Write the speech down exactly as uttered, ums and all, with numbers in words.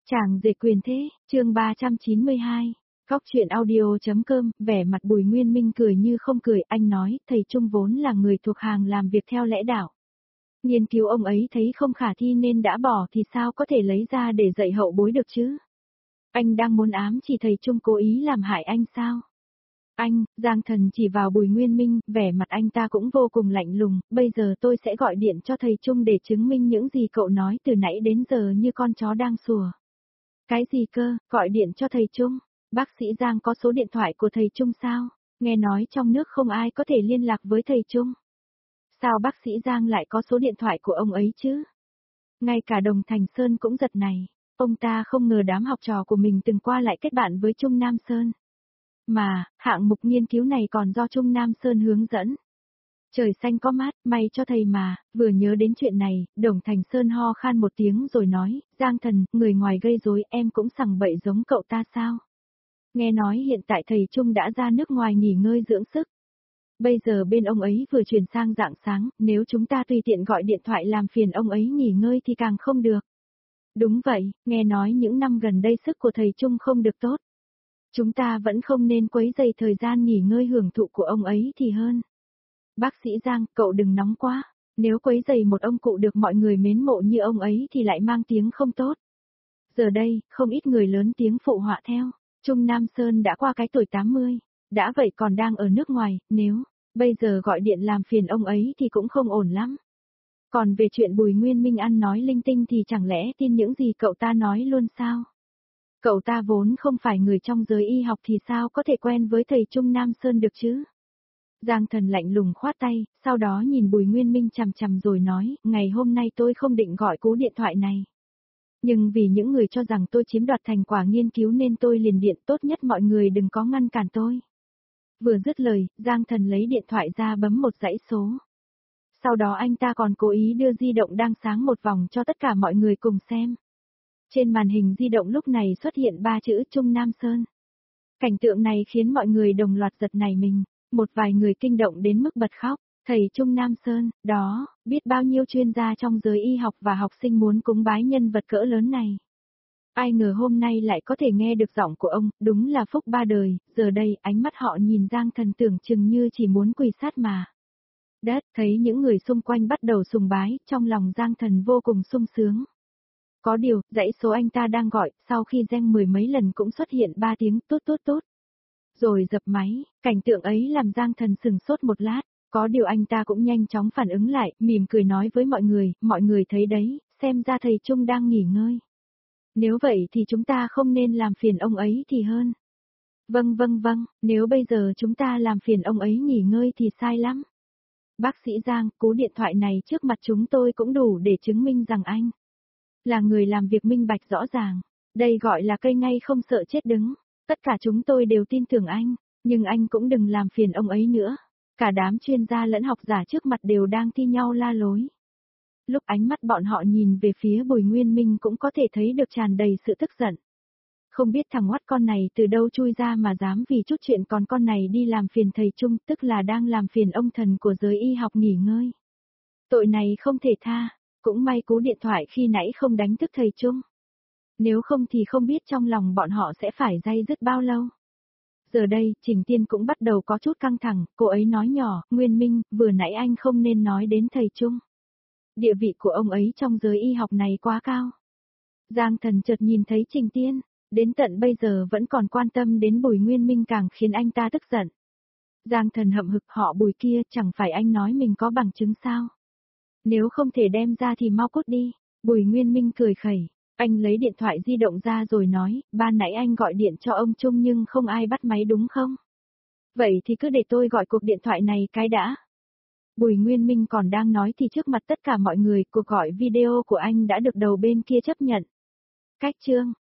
Chàng rể quyền thế, chương ba trăm chín mươi hai. Góc chuyện audio.com, vẻ mặt Bùi Nguyên Minh cười như không cười, anh nói, thầy Trung vốn là người thuộc hàng làm việc theo lẽ đạo. Nghiên cứu ông ấy thấy không khả thi nên đã bỏ thì sao có thể lấy ra để dạy hậu bối được chứ? Anh đang muốn ám chỉ thầy Trung cố ý làm hại anh sao? Anh, Giang Thần chỉ vào Bùi Nguyên Minh, vẻ mặt anh ta cũng vô cùng lạnh lùng, bây giờ tôi sẽ gọi điện cho thầy Trung để chứng minh những gì cậu nói từ nãy đến giờ như con chó đang sủa. Cái gì cơ, gọi điện cho thầy Trung? Bác sĩ Giang có số điện thoại của thầy Trung sao? Nghe nói trong nước không ai có thể liên lạc với thầy Trung. Sao bác sĩ Giang lại có số điện thoại của ông ấy chứ? Ngay cả Đồng Thành Sơn cũng giật này. Ông ta không ngờ đám học trò của mình từng qua lại kết bạn với Trung Nam Sơn. Mà, hạng mục nghiên cứu này còn do Trung Nam Sơn hướng dẫn. Trời xanh có mát, may cho thầy mà, vừa nhớ đến chuyện này, Đồng Thành Sơn ho khan một tiếng rồi nói, Giang Thần, người ngoài gây rối em cũng sằng bậy giống cậu ta sao? Nghe nói hiện tại thầy Trung đã ra nước ngoài nghỉ ngơi dưỡng sức. Bây giờ bên ông ấy vừa chuyển sang rạng sáng, nếu chúng ta tùy tiện gọi điện thoại làm phiền ông ấy nghỉ ngơi thì càng không được. Đúng vậy, nghe nói những năm gần đây sức của thầy Trung không được tốt. Chúng ta vẫn không nên quấy rầy thời gian nghỉ ngơi hưởng thụ của ông ấy thì hơn. Bác sĩ Giang, cậu đừng nóng quá, nếu quấy rầy một ông cụ được mọi người mến mộ như ông ấy thì lại mang tiếng không tốt. Giờ đây, không ít người lớn tiếng phụ họa theo, Trung Nam Sơn đã qua cái tuổi tám mươi, đã vậy còn đang ở nước ngoài, nếu bây giờ gọi điện làm phiền ông ấy thì cũng không ổn lắm. Còn về chuyện Bùi Nguyên Minh ăn nói linh tinh thì chẳng lẽ tin những gì cậu ta nói luôn sao? Cậu ta vốn không phải người trong giới y học thì sao có thể quen với thầy Trung Nam Sơn được chứ? Giang Thần lạnh lùng khoát tay, sau đó nhìn Bùi Nguyên Minh chằm chằm rồi nói, ngày hôm nay tôi không định gọi cú điện thoại này. Nhưng vì những người cho rằng tôi chiếm đoạt thành quả nghiên cứu nên tôi liền điện, tốt nhất mọi người đừng có ngăn cản tôi. Vừa dứt lời, Giang Thần lấy điện thoại ra bấm một dãy số. Sau đó anh ta còn cố ý đưa di động đang sáng một vòng cho tất cả mọi người cùng xem. Trên màn hình di động lúc này xuất hiện ba chữ Trung Nam Sơn. Cảnh tượng này khiến mọi người đồng loạt giật nảy mình, một vài người kinh động đến mức bật khóc. Thầy Trung Nam Sơn, đó, biết bao nhiêu chuyên gia trong giới y học và học sinh muốn cúng bái nhân vật cỡ lớn này. Ai ngờ hôm nay lại có thể nghe được giọng của ông, đúng là phúc ba đời, giờ đây ánh mắt họ nhìn Giang Thần tưởng chừng như chỉ muốn quỳ sát mà. Đất, thấy những người xung quanh bắt đầu sùng bái, trong lòng Giang Thần vô cùng sung sướng. Có điều, dãy số anh ta đang gọi, sau khi reng mười mấy lần cũng xuất hiện ba tiếng tút tút tút. Rồi dập máy, cảnh tượng ấy làm Giang Thần sừng sốt một lát, có điều anh ta cũng nhanh chóng phản ứng lại, mỉm cười nói với mọi người, mọi người thấy đấy, xem ra thầy Trung đang nghỉ ngơi. Nếu vậy thì chúng ta không nên làm phiền ông ấy thì hơn. Vâng vâng vâng, nếu bây giờ chúng ta làm phiền ông ấy nghỉ ngơi thì sai lắm. Bác sĩ Giang, cú điện thoại này trước mặt chúng tôi cũng đủ để chứng minh rằng anh là người làm việc minh bạch rõ ràng. Đây gọi là cây ngay không sợ chết đứng. Tất cả chúng tôi đều tin tưởng anh, nhưng anh cũng đừng làm phiền ông ấy nữa. Cả đám chuyên gia lẫn học giả trước mặt đều đang thi nhau la lối. Lúc ánh mắt bọn họ nhìn về phía Bùi Nguyên Minh cũng có thể thấy được tràn đầy sự tức giận. Không biết thằng oắt con này từ đâu chui ra mà dám vì chút chuyện còn con này đi làm phiền thầy Trung, tức là đang làm phiền ông thần của giới y học nghỉ ngơi. Tội này không thể tha, cũng may cú điện thoại khi nãy không đánh thức thầy Trung. Nếu không thì không biết trong lòng bọn họ sẽ phải day dứt bao lâu. Giờ đây, Trình Tiên cũng bắt đầu có chút căng thẳng, cô ấy nói nhỏ, Nguyên Minh, vừa nãy anh không nên nói đến thầy Trung. Địa vị của ông ấy trong giới y học này quá cao. Giang Thần chợt nhìn thấy Trình Tiên, đến tận bây giờ vẫn còn quan tâm đến Bùi Nguyên Minh càng khiến anh ta tức giận. Giang Thần hậm hực, họ Bùi kia, chẳng phải anh nói mình có bằng chứng sao? Nếu không thể đem ra thì mau cút đi. Bùi Nguyên Minh cười khẩy, anh lấy điện thoại di động ra rồi nói, ban nãy anh gọi điện cho ông Trung nhưng không ai bắt máy đúng không? Vậy thì cứ để tôi gọi cuộc điện thoại này cái đã. Bùi Nguyên Minh còn đang nói thì trước mặt tất cả mọi người, cuộc gọi video của anh đã được đầu bên kia chấp nhận. Cách chương